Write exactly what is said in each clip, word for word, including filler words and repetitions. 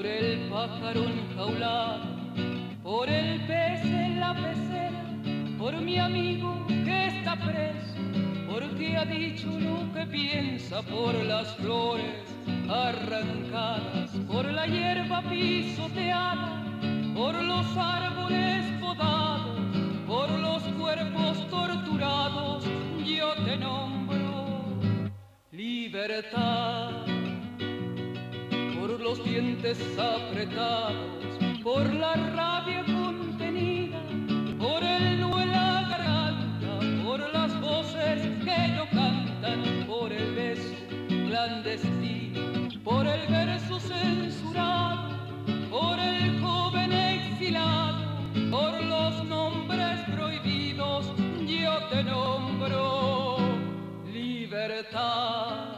el pájaro enjaulado, por el pez en la pecera, por mi amigo que está preso, porque ha dicho lo que piensa, por las flores arrancadas, por la hierba pisoteada, por los árboles podados, por los cuerpos torturados, yo te nombro libertad. Por los dientes apretados, por la rabia contenida, por el nudo en la garganta, por las voces que no cantan, por el beso clandestino, por el verso censurado, por el joven exilado, por los nombres prohibidos, yo te nombro libertad.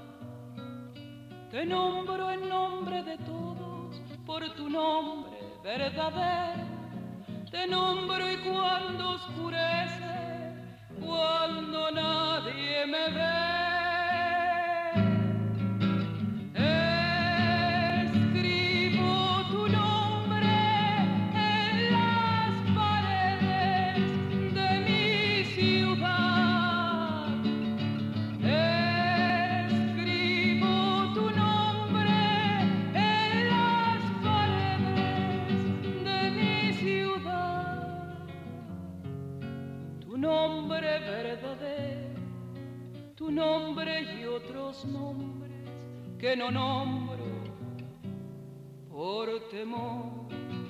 Te nombro en nombre de todos, por tu nombre verdadero. Te nombro y cuando oscurece, cuando nadie me ve, escribo tu nombre en las paredes de mi ciudad. Nombre verdadero, tu nombre y otros nombres que no nombro por temor.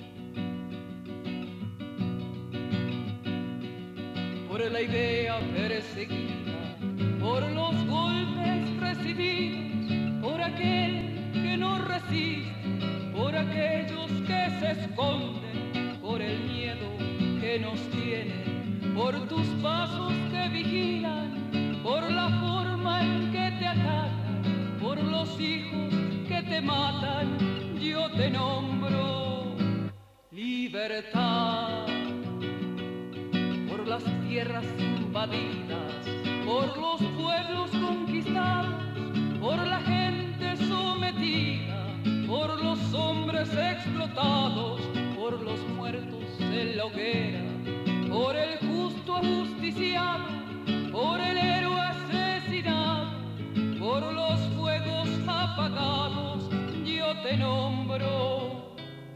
Por la idea perseguida, por los golpes recibidos, por aquel que no resiste, por aquellos que se esconden, por el miedo que nos tiene, por tus pasos que vigilan, por la forma en que te atacan, por los hijos que te matan, yo te nombro libertad. Por las tierras invadidas, por los pueblos conquistados, por la gente sometida, por los hombres explotados, por los muertos en la hoguera, por el justo ajusticiado, por el héroe asesinado, por los fuegos apagados, yo te nombro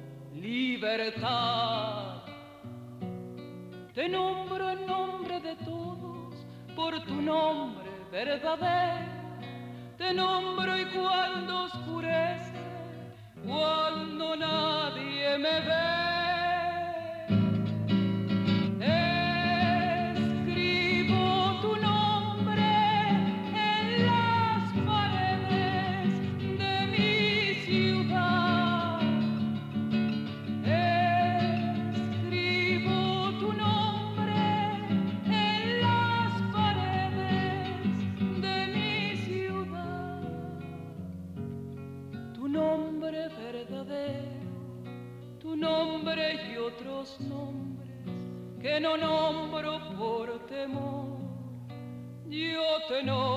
libertad. Te nombro en nombre de todos, por tu nombre verdadero. Te nombro y cuando oscurece, cuando nadie me ve, y otros nombres que no nombro por temor, yo te nombro